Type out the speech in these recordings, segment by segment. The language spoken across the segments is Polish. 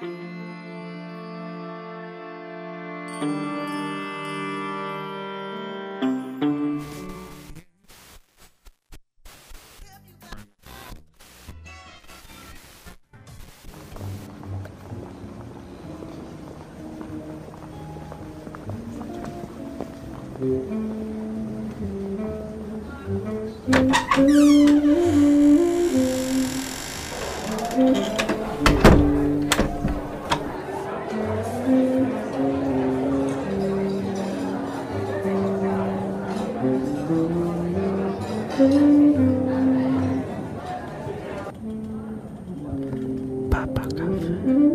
Papa kawy.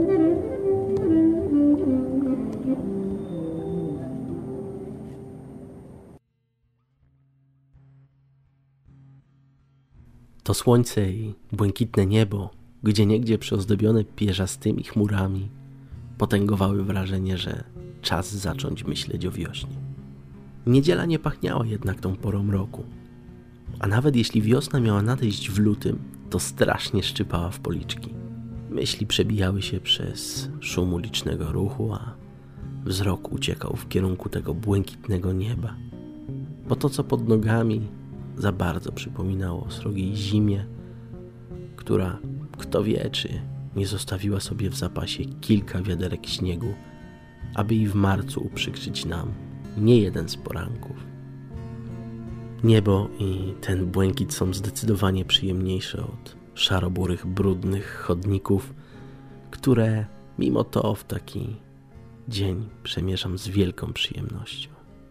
To słońce i błękitne niebo, gdzieniegdzie przyozdobione pierzastymi chmurami, potęgowały wrażenie, że czas zacząć myśleć o wiośnie. Niedziela nie pachniała jednak tą porą roku, a nawet jeśli wiosna miała nadejść w lutym, to strasznie szczypała w policzki. Myśli przebijały się przez szum ulicznego ruchu, a wzrok uciekał w kierunku tego błękitnego nieba, bo to, co pod nogami, za bardzo przypominało o srogiej zimie, która, kto wie, czy nie zostawiła sobie w zapasie kilka wiaderek śniegu, aby i w marcu uprzykrzyć nam nie jeden z poranków. Niebo i ten błękit są zdecydowanie przyjemniejsze od szaro-burych, brudnych chodników, które mimo to w taki dzień przemierzam z wielką przyjemnością.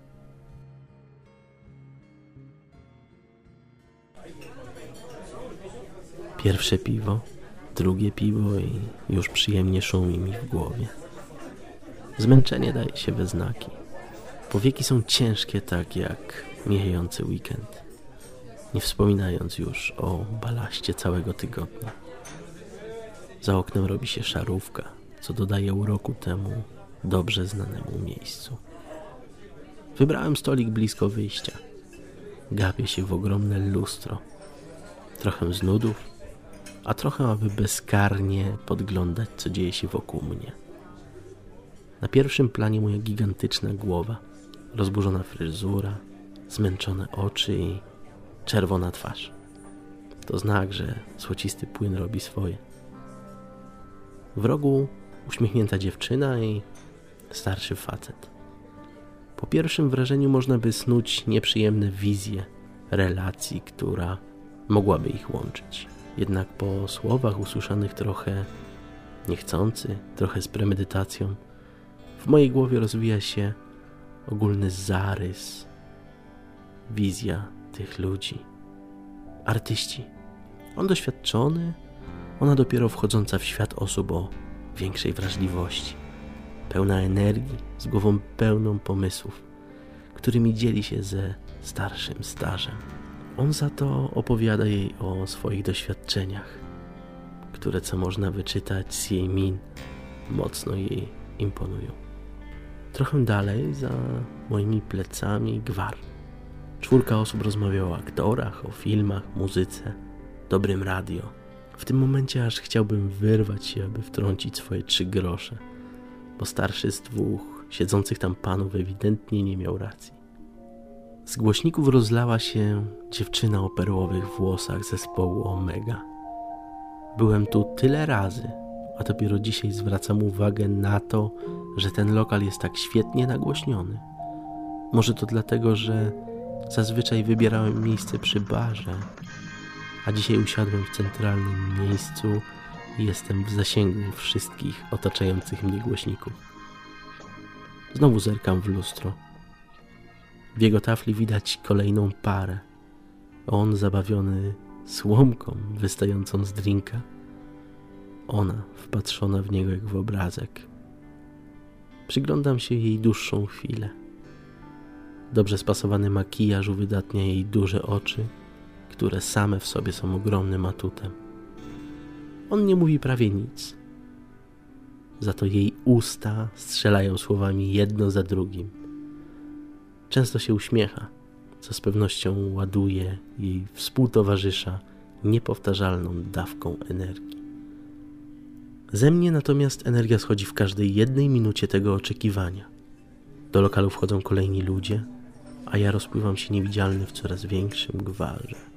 Pierwsze piwo, drugie piwo i już przyjemnie szumi mi w głowie. Zmęczenie daje się we znaki. Powieki są ciężkie, tak jak mijający weekend, nie wspominając już o balaście całego tygodnia. Za oknem robi się szarówka, co dodaje uroku temu dobrze znanemu miejscu. Wybrałem stolik blisko wyjścia. Gapię się w ogromne lustro. Trochę z nudów, a trochę aby bezkarnie podglądać, co dzieje się wokół mnie. Na pierwszym planie moja gigantyczna głowa, rozburzona fryzura, zmęczone oczy i czerwona twarz. To znak, że złocisty płyn robi swoje. W rogu uśmiechnięta dziewczyna i starszy facet. Po pierwszym wrażeniu można by snuć nieprzyjemne wizje relacji, która mogłaby ich łączyć. Jednak po słowach usłyszanych trochę niechcący, trochę z premedytacją, w mojej głowie rozwija się ogólny zarys, wizja tych ludzi. Artyści. On doświadczony, ona dopiero wchodząca w świat osób o większej wrażliwości, pełna energii, z głową pełną pomysłów, którymi dzieli się ze starszym stażem. On za to opowiada jej o swoich doświadczeniach, które, co można wyczytać z jej min, mocno jej imponują. Trochę dalej, za moimi plecami, gwar. 4 osób rozmawiało o aktorach, o filmach, muzyce, dobrym radio. W tym momencie aż chciałbym wyrwać się, aby wtrącić swoje 3 grosze, bo starszy z 2 siedzących tam panów ewidentnie nie miał racji. Z głośników rozlała się dziewczyna o perłowych włosach zespołu Omega. Byłem tu tyle razy, a dopiero dzisiaj zwracam uwagę na to, że ten lokal jest tak świetnie nagłośniony. Może to dlatego, że zazwyczaj wybierałem miejsce przy barze, a dzisiaj usiadłem w centralnym miejscu i jestem w zasięgu wszystkich otaczających mnie głośników. Znowu zerkam w lustro. W jego tafli widać kolejną parę. On zabawiony słomką wystającą z drinka. Ona wpatrzona w niego jak w obrazek. Przyglądam się jej dłuższą chwilę. Dobrze spasowany makijaż uwydatnia jej duże oczy, które same w sobie są ogromnym atutem. On nie mówi prawie nic. Za to jej usta strzelają słowami jedno za drugim. Często się uśmiecha, co z pewnością ładuje jej współtowarzysza niepowtarzalną dawką energii. Ze mnie natomiast energia schodzi w każdej jednej minucie tego oczekiwania. Do lokalu wchodzą kolejni ludzie, a ja rozpływam się niewidzialny w coraz większym gwarze.